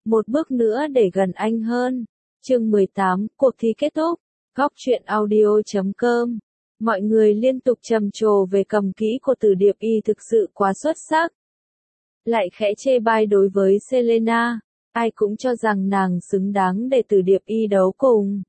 Một bước nữa để gần anh hơn. Chương 18, cuộc thi kết thúc. Góc truyện audio.com. Mọi người liên tục trầm trồ về cầm kỹ của Từ Điệp Y thực sự quá xuất sắc. Lại khẽ chê bai đối với Selena, ai cũng cho rằng nàng xứng đáng để Từ Điệp Y đấu cùng.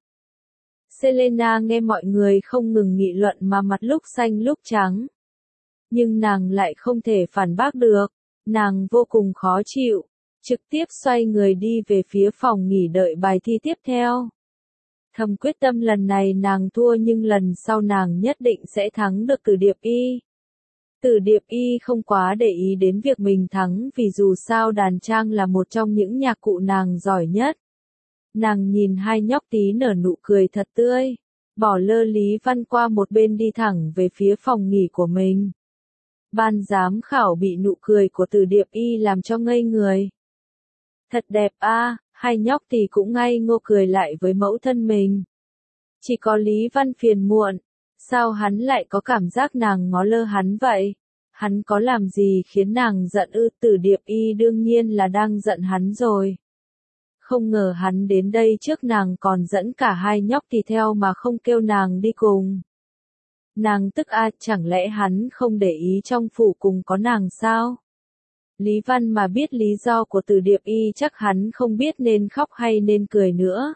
Selena nghe mọi người không ngừng nghị luận mà mặt lúc xanh lúc trắng. Nhưng nàng lại không thể phản bác được, nàng vô cùng khó chịu, trực tiếp xoay người đi về phía phòng nghỉ đợi bài thi tiếp theo. Thầm quyết tâm lần này nàng thua nhưng lần sau nàng nhất định sẽ thắng được Từ Điệp Y. Từ Điệp Y không quá để ý đến việc mình thắng vì dù sao đàn trang là một trong những nhạc cụ nàng giỏi nhất. Nàng nhìn hai nhóc tí nở nụ cười thật tươi, bỏ lơ Lý Văn qua một bên đi thẳng về phía phòng nghỉ của mình. Ban giám khảo bị nụ cười của Từ Điệp Y làm cho ngây người. Thật đẹp a, hai nhóc thì cũng ngây ngô cười lại với mẫu thân mình. Chỉ có Lý Văn phiền muộn, sao hắn lại có cảm giác nàng ngó lơ hắn vậy? Hắn có làm gì khiến nàng giận ư? Từ Điệp Y đương nhiên là đang giận hắn rồi. Không ngờ hắn đến đây trước nàng còn dẫn cả hai nhóc thì theo mà không kêu nàng đi cùng. Nàng tức chẳng lẽ hắn không để ý trong phủ cùng có nàng sao? Lý Văn mà biết lý do của Từ Điệp Y chắc hắn không biết nên khóc hay nên cười nữa.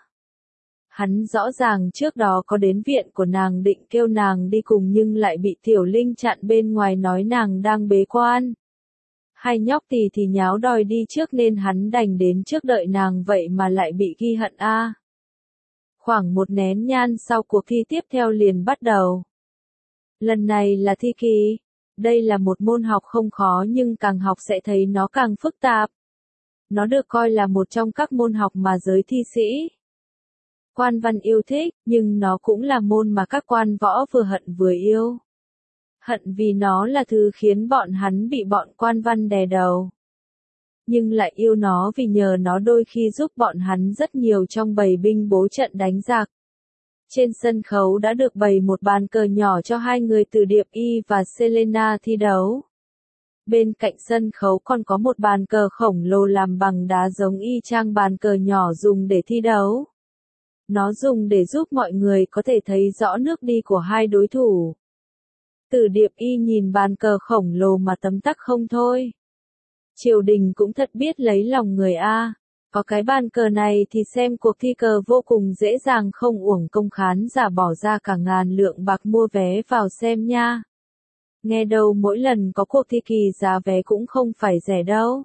Hắn rõ ràng trước đó có đến viện của nàng định kêu nàng đi cùng nhưng lại bị Tiểu Linh chặn bên ngoài nói nàng đang bế quan. Hai nhóc thì nháo đòi đi trước nên hắn đành đến trước đợi nàng vậy mà lại bị ghi hận a. Khoảng một nén nhang sau cuộc thi tiếp theo liền bắt đầu. Lần này là thi kỳ. Đây là một môn học không khó nhưng càng học sẽ thấy nó càng phức tạp. Nó được coi là một trong các môn học mà giới thi sĩ quan văn yêu thích, nhưng nó cũng là môn mà các quan võ vừa hận vừa yêu. Hận vì nó là thứ khiến bọn hắn bị bọn quan văn đè đầu. Nhưng lại yêu nó vì nhờ nó đôi khi giúp bọn hắn rất nhiều trong bày binh bố trận đánh giặc. Trên sân khấu đã được bày một bàn cờ nhỏ cho hai người Từ Điệp Y và Selena thi đấu. Bên cạnh sân khấu còn có một bàn cờ khổng lồ làm bằng đá giống y chang bàn cờ nhỏ dùng để thi đấu. Nó dùng để giúp mọi người có thể thấy rõ nước đi của hai đối thủ. Từ Điệp Y nhìn bàn cờ khổng lồ mà tấm tắc không thôi. Triều đình cũng thật biết lấy lòng người a. Có cái bàn cờ này thì xem cuộc thi cờ vô cùng dễ dàng không uổng công khán giả bỏ ra cả ngàn lượng bạc mua vé vào xem nha. Nghe đâu mỗi lần có cuộc thi kỳ giá vé cũng không phải rẻ đâu.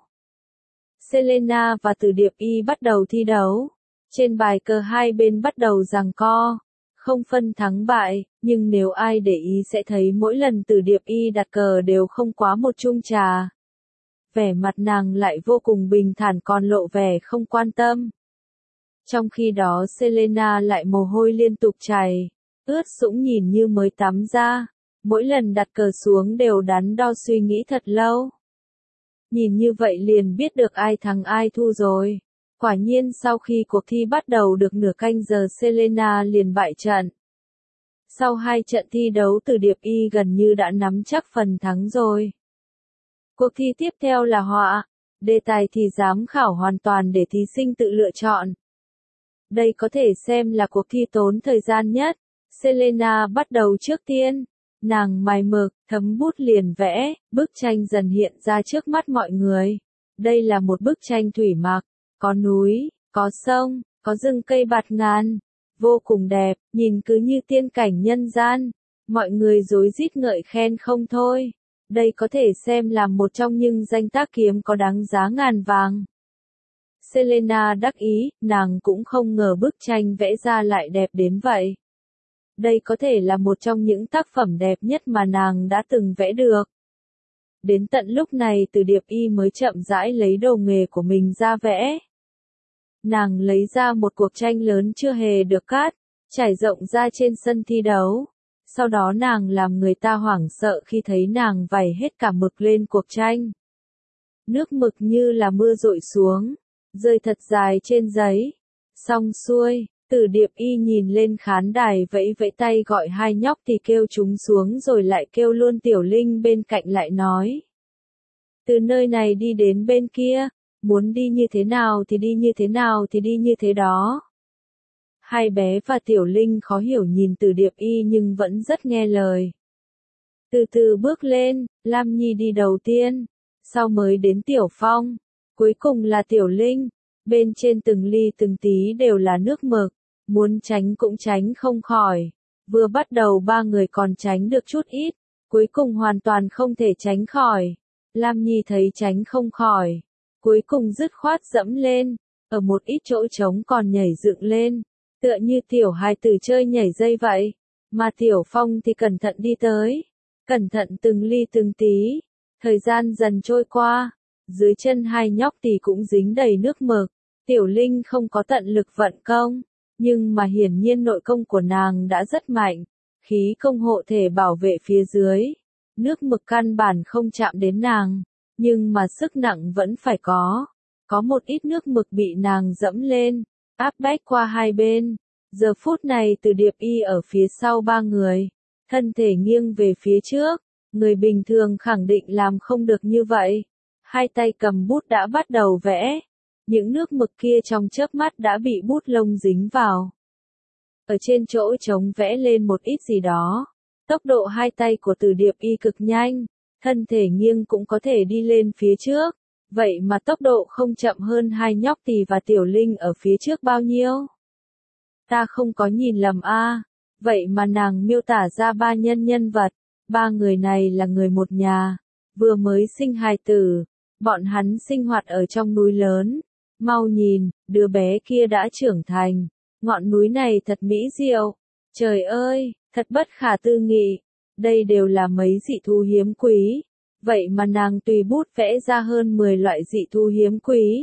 Selena và Từ Điệp Y bắt đầu thi đấu. Trên bài cờ hai bên bắt đầu giằng co. Không phân thắng bại, nhưng nếu ai để ý sẽ thấy mỗi lần Từ Điệp Y đặt cờ đều không quá một chung trà. Vẻ mặt nàng lại vô cùng bình thản còn lộ vẻ không quan tâm. Trong khi đó Selena lại mồ hôi liên tục chảy, ướt sũng nhìn như mới tắm ra, mỗi lần đặt cờ xuống đều đắn đo suy nghĩ thật lâu. Nhìn như vậy liền biết được ai thắng ai thua rồi. Quả nhiên sau khi cuộc thi bắt đầu được nửa canh giờ Selena liền bại trận. Sau hai trận thi đấu Từ Điệp Y gần như đã nắm chắc phần thắng rồi. Cuộc thi tiếp theo là họa. Đề tài thì giám khảo hoàn toàn để thí sinh tự lựa chọn. Đây có thể xem là cuộc thi tốn thời gian nhất. Selena bắt đầu trước tiên. Nàng mài mực, thấm bút liền vẽ, bức tranh dần hiện ra trước mắt mọi người. Đây là một bức tranh thủy mặc. Có núi, có sông, có rừng cây bạt ngàn. Vô cùng đẹp, nhìn cứ như tiên cảnh nhân gian. Mọi người rối rít ngợi khen không thôi. Đây có thể xem là một trong những danh tác kiếm có đáng giá ngàn vàng. Selena đắc ý, nàng cũng không ngờ bức tranh vẽ ra lại đẹp đến vậy. Đây có thể là một trong những tác phẩm đẹp nhất mà nàng đã từng vẽ được. Đến tận lúc này Từ Điệp Y mới chậm rãi lấy đồ nghề của mình ra vẽ. Nàng lấy ra một cuộc tranh lớn chưa hề được cắt, trải rộng ra trên sân thi đấu. Sau đó nàng làm người ta hoảng sợ khi thấy nàng vẩy hết cả mực lên cuộc tranh. Nước mực như là mưa dội xuống, rơi thật dài trên giấy. Xong xuôi, Từ Điệp Y nhìn lên khán đài vẫy vẫy tay gọi hai nhóc thì kêu chúng xuống rồi lại kêu luôn Tiểu Linh bên cạnh lại nói. Từ nơi này đi đến bên kia, muốn đi như thế nào thì đi như thế nào thì đi như thế đó. Hai bé và Tiểu Linh khó hiểu nhìn Từ Điệp Y nhưng vẫn rất nghe lời. Từ từ bước lên, Lam Nhi đi đầu tiên, sau mới đến Tiểu Phong, cuối cùng là Tiểu Linh, bên trên từng ly từng tí đều là nước mực, muốn tránh cũng tránh không khỏi. Vừa bắt đầu ba người còn tránh được chút ít, cuối cùng hoàn toàn không thể tránh khỏi. Lam Nhi thấy tránh không khỏi, cuối cùng dứt khoát dẫm lên, ở một ít chỗ trống còn nhảy dựng lên, tựa như tiểu hài tử chơi nhảy dây vậy, mà Tiểu Phong thì cẩn thận đi tới, cẩn thận từng ly từng tí. Thời gian dần trôi qua, dưới chân hai nhóc thì cũng dính đầy nước mực. Tiểu Linh không có tận lực vận công, nhưng mà hiển nhiên nội công của nàng đã rất mạnh, khí công hộ thể bảo vệ phía dưới. Nước mực căn bản không chạm đến nàng, nhưng mà sức nặng vẫn phải có. Có một ít nước mực bị nàng dẫm lên, áp bách qua hai bên. Giờ phút này Từ Điệp Y ở phía sau ba người, thân thể nghiêng về phía trước. Người bình thường khẳng định làm không được như vậy. Hai tay cầm bút đã bắt đầu vẽ. Những nước mực kia trong chớp mắt đã bị bút lông dính vào. Ở trên chỗ trống vẽ lên một ít gì đó. Tốc độ hai tay của Từ Điệp Y cực nhanh, thân thể nghiêng cũng có thể đi lên phía trước. Vậy mà tốc độ không chậm hơn hai nhóc Tì và Tiểu Linh ở phía trước bao nhiêu? Ta không có nhìn lầm a. Vậy mà nàng miêu tả ra ba nhân vật. Ba người này là người một nhà, vừa mới sinh hài tử, bọn hắn sinh hoạt ở trong núi lớn. Mau nhìn, đứa bé kia đã trưởng thành, ngọn núi này thật mỹ diệu. Trời ơi, thật bất khả tư nghị, đây đều là mấy dị thú hiếm quý. Vậy mà nàng tùy bút vẽ ra hơn 10 loại dị thú hiếm quý.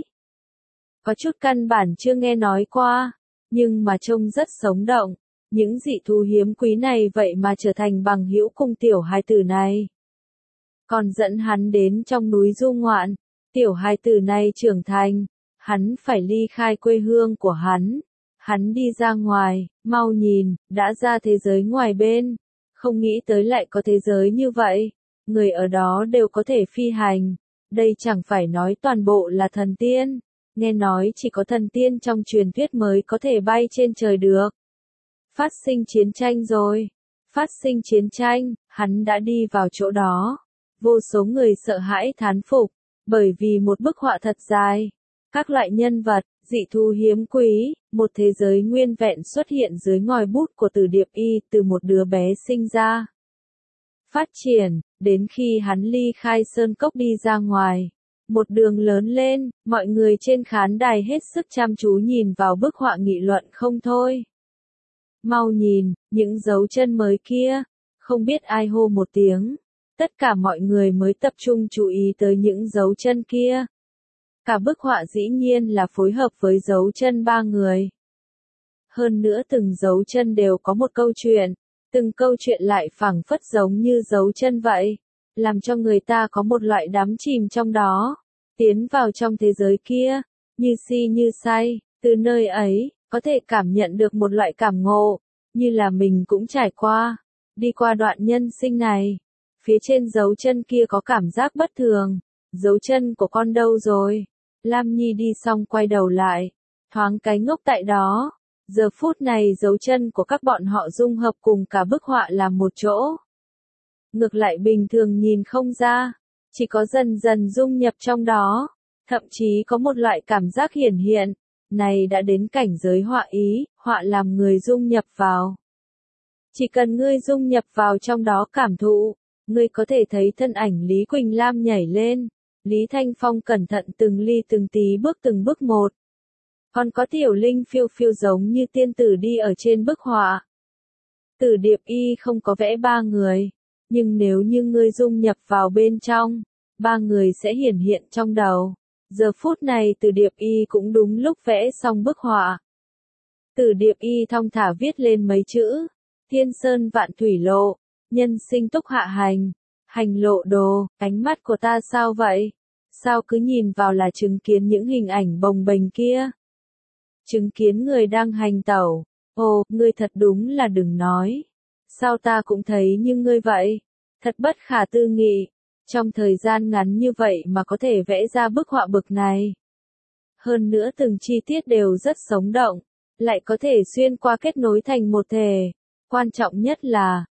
Có chút căn bản chưa nghe nói qua, nhưng mà trông rất sống động. Những dị thú hiếm quý này vậy mà trở thành bằng hữu cùng tiểu hài tử này. Còn dẫn hắn đến trong núi du ngoạn, tiểu hài tử này trưởng thành, hắn phải ly khai quê hương của hắn. Hắn đi ra ngoài, mau nhìn, đã ra thế giới ngoài bên. Không nghĩ tới lại có thế giới như vậy, người ở đó đều có thể phi hành. Đây chẳng phải nói toàn bộ là thần tiên, nghe nói chỉ có thần tiên trong truyền thuyết mới có thể bay trên trời được. Phát sinh chiến tranh rồi. Phát sinh chiến tranh, hắn đã đi vào chỗ đó. Vô số người sợ hãi thán phục, bởi vì một bức họa thật dài. Các loại nhân vật, dị thú hiếm quý, một thế giới nguyên vẹn xuất hiện dưới ngòi bút của Từ Điệp Y từ một đứa bé sinh ra. Phát triển, đến khi hắn ly khai sơn cốc đi ra ngoài. Một đường lớn lên, mọi người trên khán đài hết sức chăm chú nhìn vào bức họa nghị luận không thôi. Mau nhìn, những dấu chân mới kia, không biết ai hô một tiếng. Tất cả mọi người mới tập trung chú ý tới những dấu chân kia. Cả bức họa dĩ nhiên là phối hợp với dấu chân ba người. Hơn nữa từng dấu chân đều có một câu chuyện, từng câu chuyện lại phảng phất giống như dấu chân vậy, làm cho người ta có một loại đắm chìm trong đó, tiến vào trong thế giới kia, như si như say, từ nơi ấy, có thể cảm nhận được một loại cảm ngộ, như là mình cũng trải qua, đi qua đoạn nhân sinh này. Phía trên dấu chân kia có cảm giác bất thường, dấu chân của con đâu rồi? Lam Nhi đi xong quay đầu lại, thoáng cái ngốc tại đó. Giờ phút này dấu chân của các bọn họ dung hợp cùng cả bức họa làm một chỗ. Ngược lại bình thường nhìn không ra, chỉ có dần dần dung nhập trong đó, thậm chí có một loại cảm giác hiển hiện, này đã đến cảnh giới họa ý, họa làm người dung nhập vào. Chỉ cần ngươi dung nhập vào trong đó cảm thụ, ngươi có thể thấy thân ảnh Lý Quỳnh Lam nhảy lên, Lý Thanh Phong cẩn thận từng ly từng tí bước từng bước một. Còn có Tiểu Linh phiêu phiêu giống như tiên tử đi ở trên bức họa. Từ Điệp Y không có vẽ ba người, nhưng nếu như ngươi dung nhập vào bên trong, ba người sẽ hiển hiện trong đầu. Giờ phút này Từ Điệp Y cũng đúng lúc vẽ xong bức họa. Từ Điệp Y thong thả viết lên mấy chữ, Thiên Sơn Vạn Thủy Lộ, nhân sinh túc hạ hành, hành lộ đồ, ánh mắt của ta sao vậy? Sao cứ nhìn vào là chứng kiến những hình ảnh bồng bềnh kia? Chứng kiến người đang hành tẩu, ồ, ngươi thật đúng là đừng nói. Sao ta cũng thấy như ngươi vậy? Thật bất khả tư nghị, trong thời gian ngắn như vậy mà có thể vẽ ra bức họa bực này. Hơn nữa từng chi tiết đều rất sống động, lại có thể xuyên qua kết nối thành một thể. Quan trọng nhất là,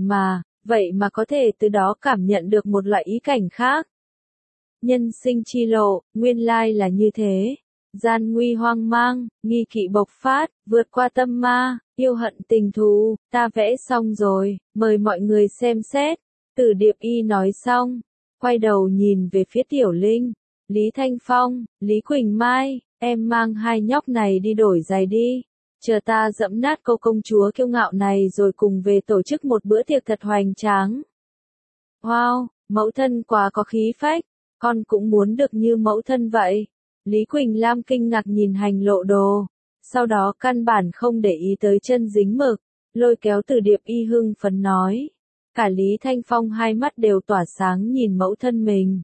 vậy mà có thể từ đó cảm nhận được một loại ý cảnh khác. Nhân sinh chi lộ, nguyên lai là như thế. Gian nguy hoang mang, nghi kỵ bộc phát, vượt qua tâm ma, yêu hận tình thù, ta vẽ xong rồi, mời mọi người xem xét. Từ Điệp Y nói xong, quay đầu nhìn về phía Tiểu Linh, Lý Thanh Phong, Lý Quỳnh Mai, em mang hai nhóc này đi đổi giày đi. Chờ ta dẫm nát cô công chúa kiêu ngạo này rồi cùng về tổ chức một bữa tiệc thật hoành tráng. Wow, mẫu thân quá có khí phách, con cũng muốn được như mẫu thân vậy. Lý Quỳnh Lam kinh ngạc nhìn hành lộ đồ, sau đó căn bản không để ý tới chân dính mực, lôi kéo Từ Điệp Y hưng phấn nói. Cả Lý Thanh Phong hai mắt đều tỏa sáng nhìn mẫu thân mình.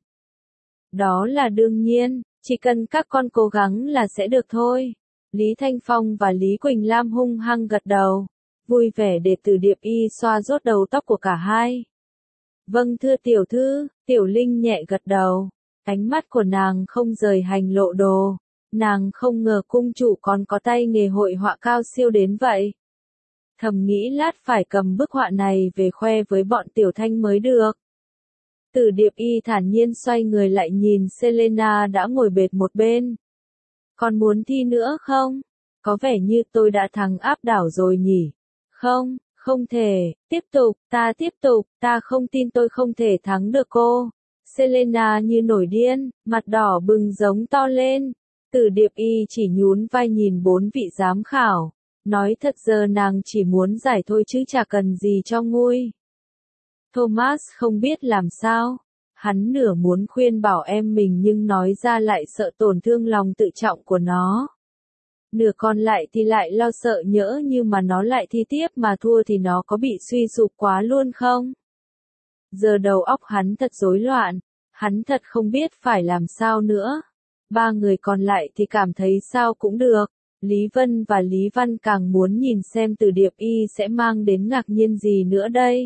Đó là đương nhiên, chỉ cần các con cố gắng là sẽ được thôi. Lý Thanh Phong và Lý Quỳnh Lam hung hăng gật đầu, vui vẻ để Từ Điệp Y xoa rốt đầu tóc của cả hai. Vâng thưa tiểu thư, Tiểu Linh nhẹ gật đầu, ánh mắt của nàng không rời hành lộ đồ, nàng không ngờ cung chủ còn có tay nghề hội họa cao siêu đến vậy. Thầm nghĩ lát phải cầm bức họa này về khoe với bọn Tiểu Thanh mới được. Từ Điệp Y thản nhiên xoay người lại nhìn Selena đã ngồi bệt một bên. Còn muốn thi nữa không? Có vẻ như tôi đã thắng áp đảo rồi nhỉ? Không, không thể, tiếp tục, ta không tin tôi không thể thắng được cô. Selena như nổi điên, mặt đỏ bừng giống to lên. Từ Điệp Y chỉ nhún vai nhìn bốn vị giám khảo. Nói thật giờ nàng chỉ muốn giải thôi chứ chả cần gì cho nguôi. Thomas không biết làm sao. Hắn nửa muốn khuyên bảo em mình nhưng nói ra lại sợ tổn thương lòng tự trọng của nó. Nửa còn lại thì lại lo sợ nhỡ như mà nó lại thi tiếp mà thua thì nó có bị suy sụp quá luôn không? Giờ đầu óc hắn thật rối loạn, hắn thật không biết phải làm sao nữa. Ba người còn lại thì cảm thấy sao cũng được. Lý Vân và Lý Văn càng muốn nhìn xem Từ Điệp Y sẽ mang đến ngạc nhiên gì nữa đây.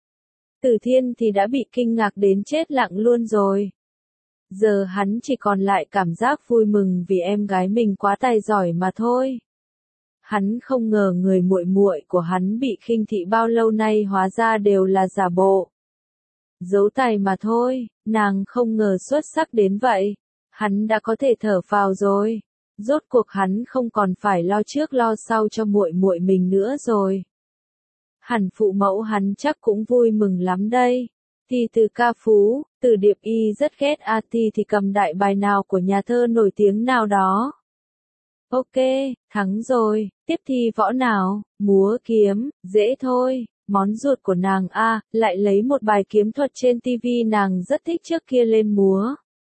Từ Thiên thì đã bị kinh ngạc đến chết lặng luôn rồi. Giờ hắn chỉ còn lại cảm giác vui mừng vì em gái mình quá tài giỏi mà thôi. Hắn không ngờ người muội muội của hắn bị khinh thị bao lâu nay hóa ra đều là giả bộ. Giấu tài mà thôi, nàng không ngờ xuất sắc đến vậy. Hắn đã có thể thở phào rồi. Rốt cuộc hắn không còn phải lo trước lo sau cho muội muội mình nữa rồi. Hẳn phụ mẫu hắn chắc cũng vui mừng lắm đây. Thi từ ca phú, Từ Điệp Y rất ghét thi thì cầm đại bài nào của nhà thơ nổi tiếng nào đó. Ok, thắng rồi, tiếp thi võ nào, múa kiếm, dễ thôi, món ruột của nàng lại lấy một bài kiếm thuật trên tivi nàng rất thích trước kia lên múa.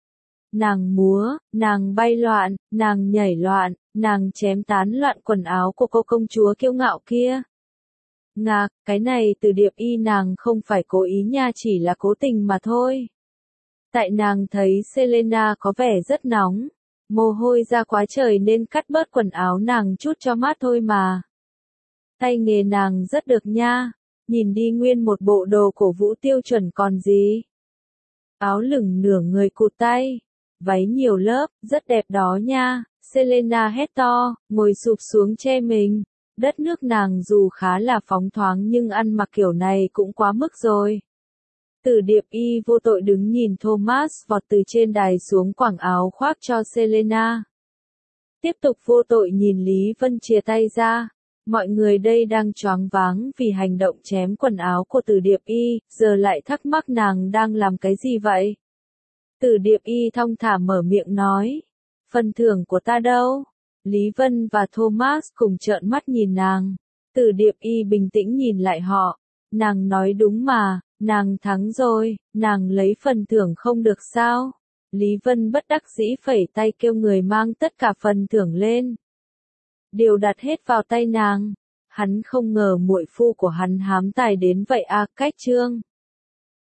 Nàng múa, nàng bay loạn, nàng nhảy loạn, nàng chém tán loạn quần áo của cô công chúa kiêu ngạo kia. Ngạc, cái này Từ Điệp Y nàng không phải cố ý nha, chỉ là cố tình mà thôi. Tại nàng thấy Selena có vẻ rất nóng, mồ hôi ra quá trời nên cắt bớt quần áo nàng chút cho mát thôi mà. Tay nghề nàng rất được nha, nhìn đi nguyên một bộ đồ cổ vũ tiêu chuẩn còn gì. Áo lửng nửa người cụt tay, váy nhiều lớp, rất đẹp đó nha. Selena hét to, ngồi sụp xuống che mình. Đất nước nàng dù khá là phóng thoáng nhưng ăn mặc kiểu này cũng quá mức rồi. Từ Điệp Y vô tội đứng nhìn Thomas vọt từ trên đài xuống quảng áo khoác cho Selena. Tiếp tục vô tội nhìn Lý Vân chìa tay ra. Mọi người đây đang choáng váng vì hành động chém quần áo của Từ Điệp Y, giờ lại thắc mắc nàng đang làm cái gì vậy? Từ Điệp Y thong thả mở miệng nói. Phần thưởng của ta đâu? Lý Vân và Thomas cùng trợn mắt nhìn nàng. Từ Điệp Y bình tĩnh nhìn lại họ. Nàng nói đúng mà, nàng thắng rồi, nàng lấy phần thưởng không được sao? Lý Vân bất đắc dĩ phẩy tay kêu người mang tất cả phần thưởng lên. Đều đặt hết vào tay nàng. Hắn không ngờ muội phu của hắn hám tài đến vậy cách chương.